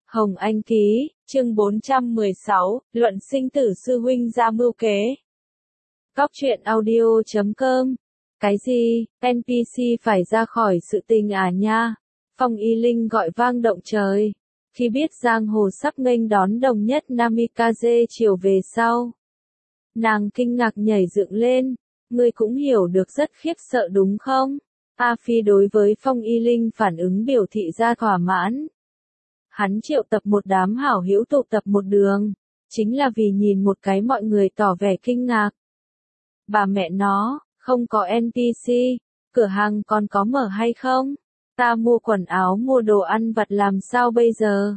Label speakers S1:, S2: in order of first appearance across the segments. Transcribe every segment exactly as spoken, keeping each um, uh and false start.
S1: Hồng Anh ký, chương bốn trăm mười sáu, luận sinh tử sư huynh ra mưu kế. Góc truyện audio chấm com. Cái gì, en pê xê phải ra khỏi sự tình à nha? Phong Y Linh gọi vang động trời. Khi biết giang hồ sắp nghênh đón đồng nhất Namikaze chiều về sau, nàng kinh ngạc nhảy dựng lên. Ngươi cũng hiểu được rất khiếp sợ đúng không? A Phi đối với Phong Y Linh phản ứng biểu thị ra thỏa mãn. Hắn triệu tập một đám hảo hữu tụ tập một đường, chính là vì nhìn một cái mọi người tỏ vẻ kinh ngạc. Bà mẹ nó, không có en pê xê, cửa hàng còn có mở hay không? Ta mua quần áo mua đồ ăn vặt làm sao bây giờ?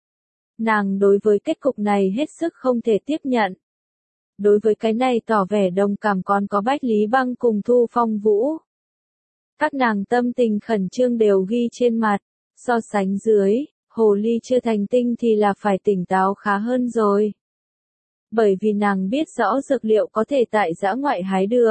S1: Nàng đối với kết cục này hết sức không thể tiếp nhận. Đối với cái này tỏ vẻ đồng cảm còn có Bách Lý Băng cùng Thu Phong Vũ. Các nàng tâm tình khẩn trương đều ghi trên mặt, so sánh dưới. Hồ ly chưa thành tinh thì là phải tỉnh táo khá hơn rồi. Bởi vì nàng biết rõ dược liệu có thể tại dã ngoại hái được.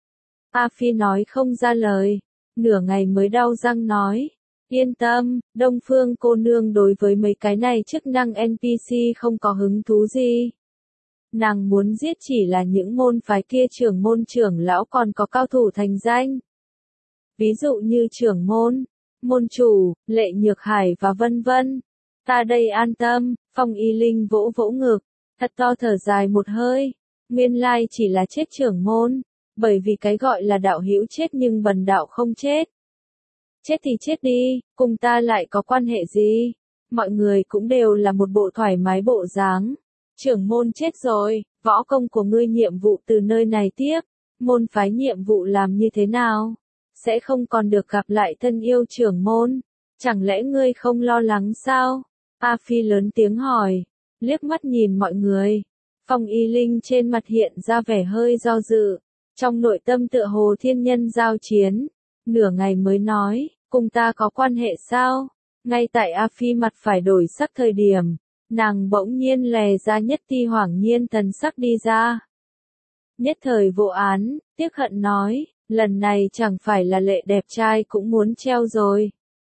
S1: A Phi nói không ra lời, nửa ngày mới đau răng nói. Yên tâm, Đông Phương cô nương đối với mấy cái này chức năng en pê xê không có hứng thú gì. Nàng muốn giết chỉ là những môn phái kia trưởng môn trưởng lão còn có cao thủ thành danh. Ví dụ như trưởng môn, môn chủ, Lệ Nhược Hải và vân vân. Ta đây an tâm. Phong Y Linh vỗ vỗ ngực, thật to thở dài một hơi. Nguyên lai chỉ là chết trưởng môn, bởi vì cái gọi là đạo hữu chết nhưng bần đạo không chết. Chết thì chết đi, cùng ta lại có quan hệ gì? Mọi người cũng đều là một bộ thoải mái bộ dáng. Trưởng môn chết rồi, võ công của ngươi nhiệm vụ từ nơi này tiếp, môn phái nhiệm vụ làm như thế nào? Sẽ không còn được gặp lại thân yêu trưởng môn, chẳng lẽ ngươi không lo lắng sao? A Phi lớn tiếng hỏi, liếc mắt nhìn mọi người. Phong Y Linh trên mặt hiện ra vẻ hơi do dự, trong nội tâm tựa hồ thiên nhân giao chiến, nửa ngày mới nói, cùng ta có quan hệ sao? Ngay tại A Phi mặt phải đổi sắc thời điểm, nàng bỗng nhiên lè ra nhất ti hoảng nhiên thần sắc đi ra. Nhất thời vô án, tiếc hận nói, lần này chẳng phải là Lệ đẹp trai cũng muốn treo rồi.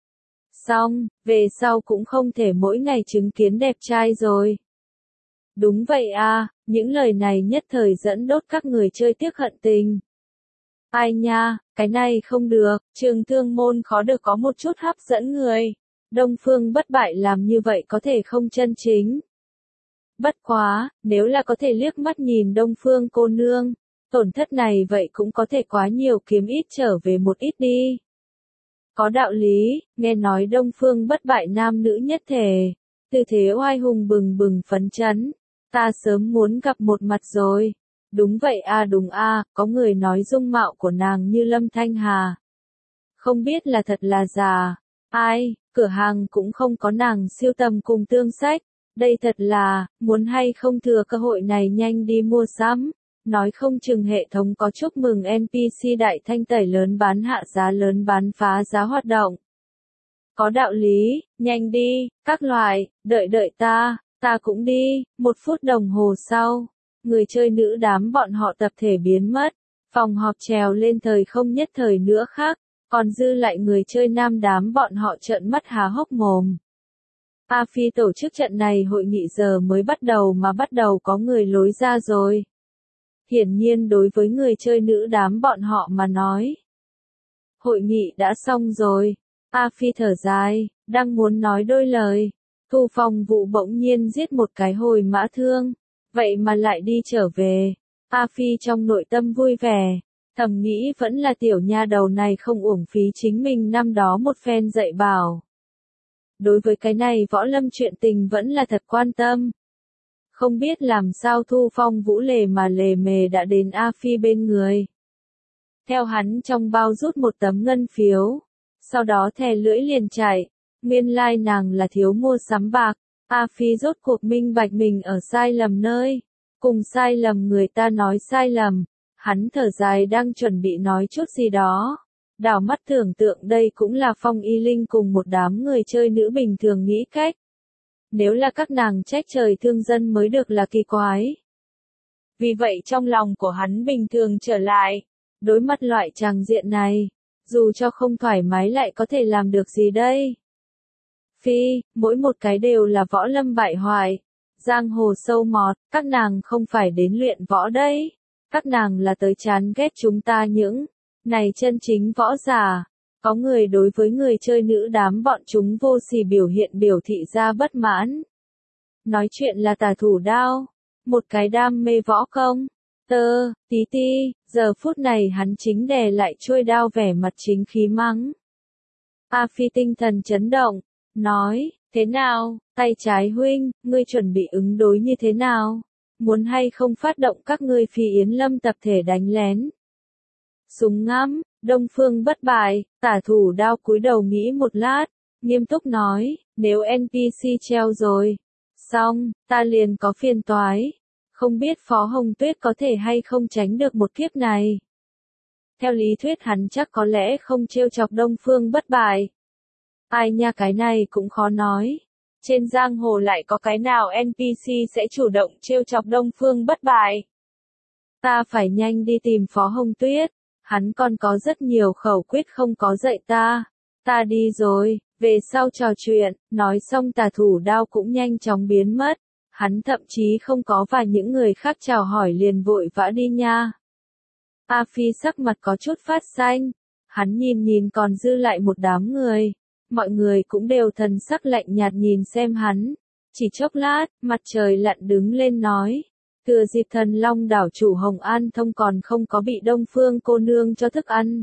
S1: Xong, về sau cũng không thể mỗi ngày chứng kiến đẹp trai rồi. Đúng vậy à, những lời này nhất thời dẫn đốt các người chơi tiếc hận tình. Ai nha, cái này không được, Trường Thương môn khó được có một chút hấp dẫn người. Đông Phương bất bại làm như vậy có thể không chân chính. Bất quá, nếu là có thể liếc mắt nhìn Đông Phương cô nương, tổn thất này vậy cũng có thể quá nhiều kiếm ít trở về một ít đi. Có đạo lý, nghe nói Đông Phương bất bại nam nữ nhất thể, tư thế oai hùng bừng bừng phấn chấn, ta sớm muốn gặp một mặt rồi. Đúng vậy a đúng a, có người nói dung mạo của nàng như Lâm Thanh Hà. Không biết là thật là giả, ai, cửa hàng cũng không có nàng siêu tầm cùng tương sách, đây thật là, muốn hay không thừa cơ hội này nhanh đi mua sắm. Nói không chừng hệ thống có chúc mừng en pê xê đại thanh tẩy lớn bán hạ giá lớn bán phá giá hoạt động. Có đạo lý, nhanh đi, các loại, đợi đợi ta, ta cũng đi. Một phút đồng hồ sau, người chơi nữ đám bọn họ tập thể biến mất, phòng họp trèo lên thời không nhất thời nữa khác, còn dư lại người chơi nam đám bọn họ trợn mắt há hốc mồm. A Phi tổ chức trận này hội nghị giờ mới bắt đầu mà bắt đầu có người lối ra rồi. Hiển nhiên đối với người chơi nữ đám bọn họ mà nói, hội nghị đã xong rồi. A Phi thở dài, đang muốn nói đôi lời, Thu Phong Vũ bỗng nhiên giết một cái hồi mã thương, vậy mà lại đi trở về. A Phi trong nội tâm vui vẻ, thầm nghĩ vẫn là tiểu nha đầu này không uổng phí chính mình năm đó một phen dạy bảo. Đối với cái này võ lâm chuyện tình vẫn là thật quan tâm. Không biết làm sao Thu Phong Vũ lề mà lề mề đã đến A Phi bên người. Theo hắn trong bao rút một tấm ngân phiếu, sau đó thè lưỡi liền chạy, nguyên lai nàng là thiếu mua sắm bạc. A Phi rốt cuộc minh bạch mình ở sai lầm nơi, cùng sai lầm người ta nói sai lầm, hắn thở dài đang chuẩn bị nói chút gì đó. Đảo mắt tưởng tượng đây cũng là Phong Y Linh cùng một đám người chơi nữ bình thường nghĩ cách. Nếu là các nàng trách trời thương dân mới được là kỳ quái. Vì vậy trong lòng của hắn bình thường trở lại, đối mặt loại tràng diện này, dù cho không thoải mái lại có thể làm được gì đây? Phi, mỗi một cái đều là võ lâm bại hoại. Giang hồ sâu mọt, các nàng không phải đến luyện võ đấy. Các nàng là tới chán ghét chúng ta những này chân chính võ giả. Có người đối với người chơi nữ đám bọn chúng vô sỉ biểu hiện biểu thị ra bất mãn. Nói chuyện là tà thủ đao. Một cái đam mê võ công. Tơ, tí ti, giờ phút này hắn chính đè lại chuôi đao vẻ mặt chính khí mắng. A Phi tinh thần chấn động, nói, thế nào, tay trái huynh, ngươi chuẩn bị ứng đối như thế nào? Muốn hay không phát động các ngươi Phi Yến Lâm tập thể đánh lén? Súng ngắm, Đông Phương bất bại, tả thủ đao cúi đầu nghĩ một lát, nghiêm túc nói, nếu en pê xê treo rồi, xong, ta liền có phiền toái. Không biết Phó Hồng Tuyết có thể hay không tránh được một kiếp này. Theo lý thuyết hắn chắc có lẽ không trêu chọc Đông Phương bất bại. Ai nha, cái này cũng khó nói. Trên giang hồ lại có cái nào en pê xê sẽ chủ động trêu chọc Đông Phương bất bại. Ta phải nhanh đi tìm Phó Hồng Tuyết. Hắn còn có rất nhiều khẩu quyết không có dạy ta. Ta đi rồi, về sau trò chuyện, nói xong tà thủ đao cũng nhanh chóng biến mất. Hắn thậm chí không có và những người khác chào hỏi liền vội vã đi nha. A Phi sắc mặt có chút phát xanh. Hắn nhìn nhìn còn dư lại một đám người. Mọi người cũng đều thần sắc lạnh nhạt nhìn xem hắn. Chỉ chốc lát, mặt trời lặn đứng lên nói. Thừa dịp Thần Long đảo chủ Hồng An Thông còn không có bị Đông Phương cô nương cho thức ăn.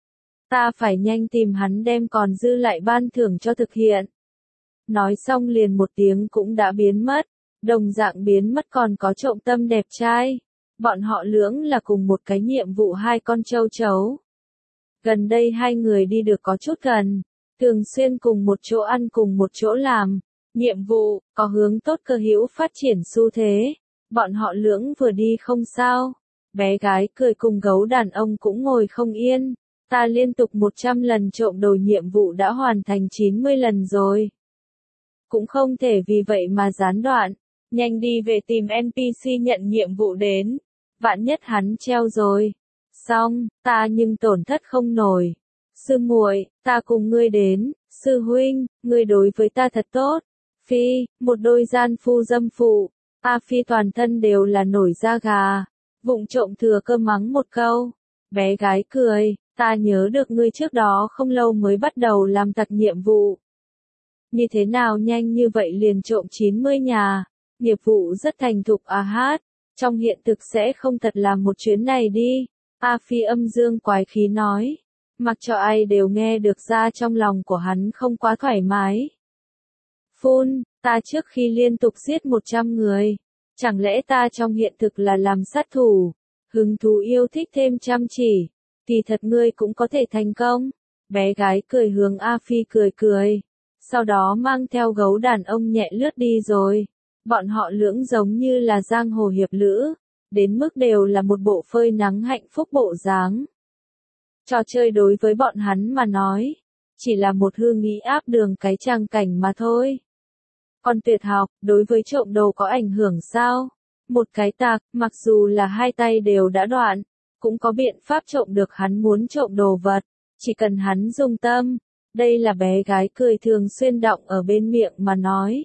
S1: Ta phải nhanh tìm hắn đem còn dư lại ban thưởng cho thực hiện. Nói xong liền một tiếng cũng đã biến mất. Đồng dạng biến mất còn có Trộm Tâm đẹp trai. Bọn họ lưỡng là cùng một cái nhiệm vụ hai con châu chấu. Gần đây hai người đi được có chút gần. Thường xuyên cùng một chỗ ăn cùng một chỗ làm. Nhiệm vụ, có hướng tốt cơ hữu phát triển xu thế. Bọn họ lưỡng vừa đi không sao. Bé gái cười cùng gấu đàn ông cũng ngồi không yên. Ta liên tục một trăm lần trộm đồ nhiệm vụ đã hoàn thành chín mươi lần rồi. Cũng không thể vì vậy mà gián đoạn. Nhanh đi về tìm en pê xê nhận nhiệm vụ đến. Vạn nhất hắn treo rồi. Xong, ta nhưng tổn thất không nổi. Sư muội, ta cùng ngươi đến. Sư huynh, ngươi đối với ta thật tốt. Phi, một đôi gian phu dâm phụ. A Phi toàn thân đều là nổi da gà. Vụng trộm thừa cơ mắng một câu. Bé gái cười, ta nhớ được ngươi trước đó không lâu mới bắt đầu làm tặc nhiệm vụ. Như thế nào nhanh như vậy liền trộm chín mươi nhà. Nghiệp vụ rất thành thục à hát. Trong hiện thực sẽ không thật làm một chuyến này đi. A Phi âm dương quái khí nói. Mặc cho ai đều nghe được ra trong lòng của hắn không quá thoải mái. Phun, ta trước khi liên tục giết một trăm người. Chẳng lẽ ta trong hiện thực là làm sát thủ. Hứng thú yêu thích thêm chăm chỉ. Kỳ thật ngươi cũng có thể thành công. Bé gái cười hướng A Phi cười cười. Sau đó mang theo gấu đàn ông nhẹ lướt đi rồi. Bọn họ lưỡng giống như là giang hồ hiệp lữ. Đến mức đều là một bộ phơi nắng hạnh phúc bộ dáng. Trò chơi đối với bọn hắn mà nói. Chỉ là một hư nghĩ áp đường cái trang cảnh mà thôi. Còn tuyệt học, đối với trộm đồ có ảnh hưởng sao? Một cái tạc, mặc dù là hai tay đều đã đoạn, cũng có biện pháp trộm được hắn muốn trộm đồ vật. Chỉ cần hắn dùng tâm. Đây là bé gái cười thường xuyên đọng ở bên miệng mà nói.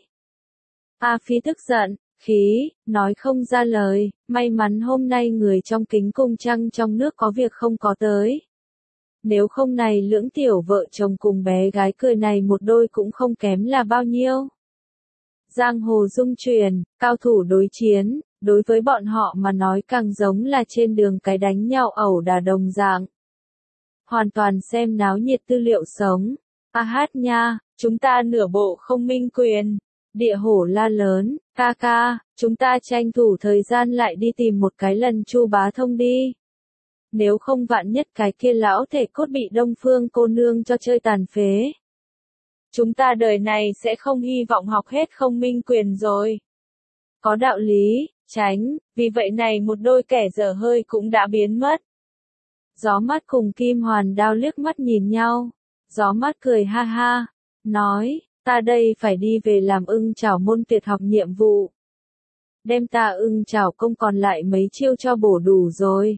S1: A Phi tức giận, khí, nói không ra lời, may mắn hôm nay người trong kính cung trăng trong nước có việc không có tới. Nếu không này lưỡng tiểu vợ chồng cùng bé gái cười này một đôi cũng không kém là bao nhiêu. Giang hồ dung truyền, cao thủ đối chiến, đối với bọn họ mà nói càng giống là trên đường cái đánh nhau ẩu đả đồng dạng. Hoàn toàn xem náo nhiệt tư liệu sống. A hát nha, chúng ta nửa bộ không minh quyền. Địa hổ la lớn, ca ca, chúng ta tranh thủ thời gian lại đi tìm một cái lần Chu Bá Thông đi. Nếu không vạn nhất cái kia lão thể cốt bị Đông Phương cô nương cho chơi tàn phế. Chúng ta đời này sẽ không hy vọng học hết không minh quyền rồi. Có đạo lý, tránh, vì vậy này một đôi kẻ dở hơi cũng đã biến mất. Gió Mát cùng Kim Hoàn Đao liếc mắt nhìn nhau. Gió Mát cười ha ha, nói, ta đây phải đi về làm ưng chảo môn tuyệt học nhiệm vụ. Đem ta ưng chảo công còn lại mấy chiêu cho bổ đủ rồi.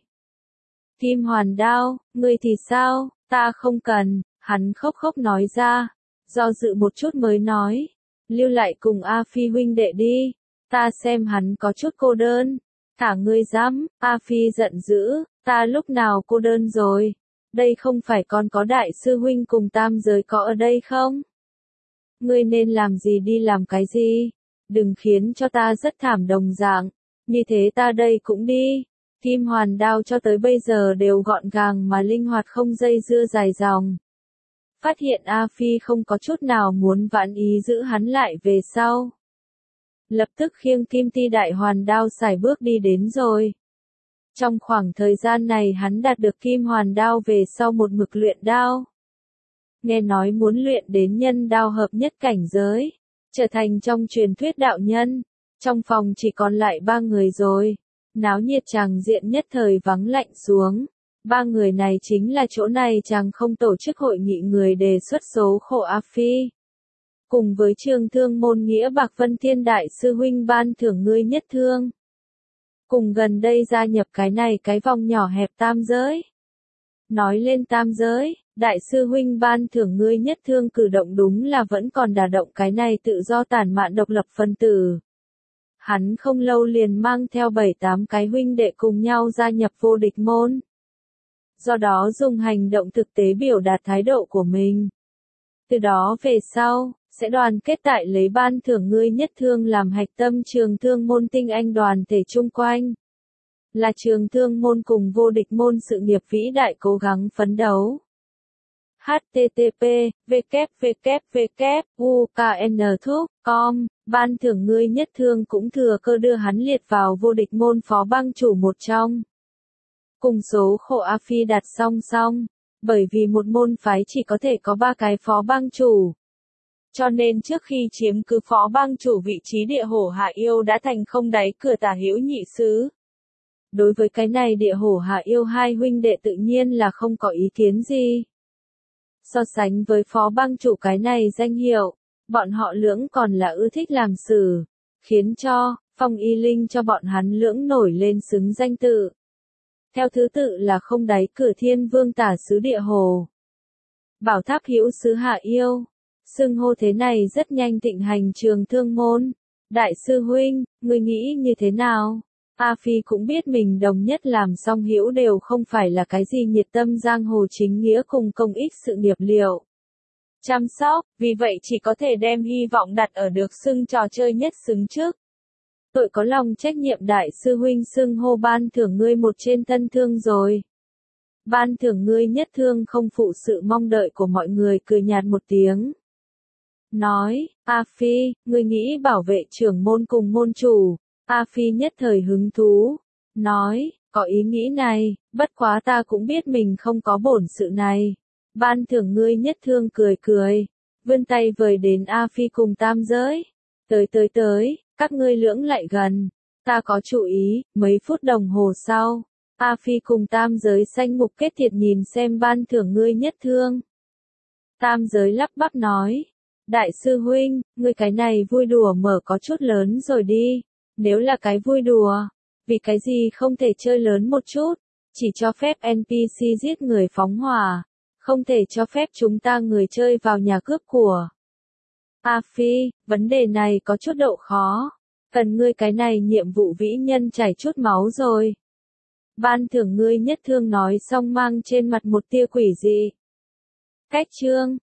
S1: Kim Hoàn Đao, ngươi thì sao, ta không cần, hắn khóc khóc nói ra. Do dự một chút mới nói. Lưu lại cùng A Phi huynh đệ đi. Ta xem hắn có chút cô đơn. Thả ngươi dám, A Phi giận dữ, ta lúc nào cô đơn rồi. Đây không phải còn có đại sư huynh cùng tam giới có ở đây không? Ngươi nên làm gì đi làm cái gì? Đừng khiến cho ta rất thảm đồng dạng. Như thế ta đây cũng đi. Kim hoàn đao cho tới bây giờ đều gọn gàng mà linh hoạt không dây dưa dài dòng. Phát hiện A Phi không có chút nào muốn vãn ý giữ hắn lại về sau. Lập tức khiêng kim ti đại hoàn đao xài bước đi đến rồi. Trong khoảng thời gian này hắn đạt được kim hoàn đao về sau một mực luyện đao. Nghe nói muốn luyện đến nhân đao hợp nhất cảnh giới, trở thành trong truyền thuyết đạo nhân. Trong phòng chỉ còn lại ba người rồi. Náo nhiệt chàng diện nhất thời vắng lạnh xuống. Ba người này chính là chỗ này chàng không tổ chức hội nghị người đề xuất số khổ A Phi. Cùng với trường thương môn nghĩa Bạc Vân Thiên Đại sư huynh ban thưởng ngươi nhất thương. Cùng gần đây gia nhập cái này cái vòng nhỏ hẹp tam giới. Nói lên tam giới, Đại sư huynh ban thưởng ngươi nhất thương cử động đúng là vẫn còn đả động cái này tự do tản mạn độc lập phân tử. Hắn không lâu liền mang theo bảy tám cái huynh đệ cùng nhau gia nhập vô địch môn. Do đó dùng hành động thực tế biểu đạt thái độ của mình. Từ đó về sau, sẽ đoàn kết tại lấy ban thưởng ngươi nhất thương làm hạch tâm trường thương môn tinh anh đoàn thể chung quanh. Là trường thương môn cùng vô địch môn sự nghiệp vĩ đại cố gắng phấn đấu. H T T P W W W U K N T U com Ban thưởng ngươi nhất thương cũng thừa cơ đưa hắn liệt vào vô địch môn phó bang chủ một trong. Cùng số khổ A Phi đặt song song, bởi vì một môn phái chỉ có thể có ba cái phó bang chủ. Cho nên trước khi chiếm cứ phó bang chủ vị trí địa hổ Hạ Yêu đã thành không đáy cửa tả hữu nhị sứ. Đối với cái này địa hổ Hạ Yêu hai huynh đệ tự nhiên là không có ý kiến gì. So sánh với phó bang chủ cái này danh hiệu, bọn họ lưỡng còn là ưa thích làm xử, khiến cho, Phong Y Linh cho bọn hắn lưỡng nổi lên xứng danh tự. Theo thứ tự là không đáy cửa Thiên Vương tả sứ địa hồ. Bảo Tháp hữu sứ Hạ Yêu. Xưng hô thế này rất nhanh thịnh hành trường thương môn. Đại sư huynh, ngươi nghĩ như thế nào? A Phi cũng biết mình đồng nhất làm song hữu đều không phải là cái gì nhiệt tâm giang hồ chính nghĩa cùng công ích sự nghiệp liệu. Chăm sóc, vì vậy chỉ có thể đem hy vọng đặt ở được xưng trò chơi nhất xứng trước. Tội có lòng trách nhiệm đại sư huynh xưng hô ban thưởng ngươi một trên thân thương rồi. Ban thưởng ngươi nhất thương không phụ sự mong đợi của mọi người cười nhạt một tiếng. Nói, A Phi, ngươi nghĩ bảo vệ trưởng môn cùng môn chủ. A Phi nhất thời hứng thú. Nói, có ý nghĩ này, bất quá ta cũng biết mình không có bổn sự này. Ban thưởng ngươi nhất thương cười cười. Vươn tay vời đến A Phi cùng tam giới. Tới tới tới, các ngươi lưỡng lại gần. Ta có chủ ý, mấy phút đồng hồ sau. A Phi cùng tam giới xanh mục kết thiệt nhìn xem ban thưởng ngươi nhất thương. Tam giới lắp bắp nói. Đại sư huynh, ngươi cái này vui đùa mở có chút lớn rồi đi. Nếu là cái vui đùa, vì cái gì không thể chơi lớn một chút, chỉ cho phép N P C giết người phóng hỏa, không thể cho phép chúng ta người chơi vào nhà cướp của. A Phi, vấn đề này có chút độ khó, cần ngươi cái này nhiệm vụ vĩ nhân chảy chút máu rồi. Ban thưởng ngươi nhất thương nói xong mang trên mặt một tia quỷ dị. Cách chương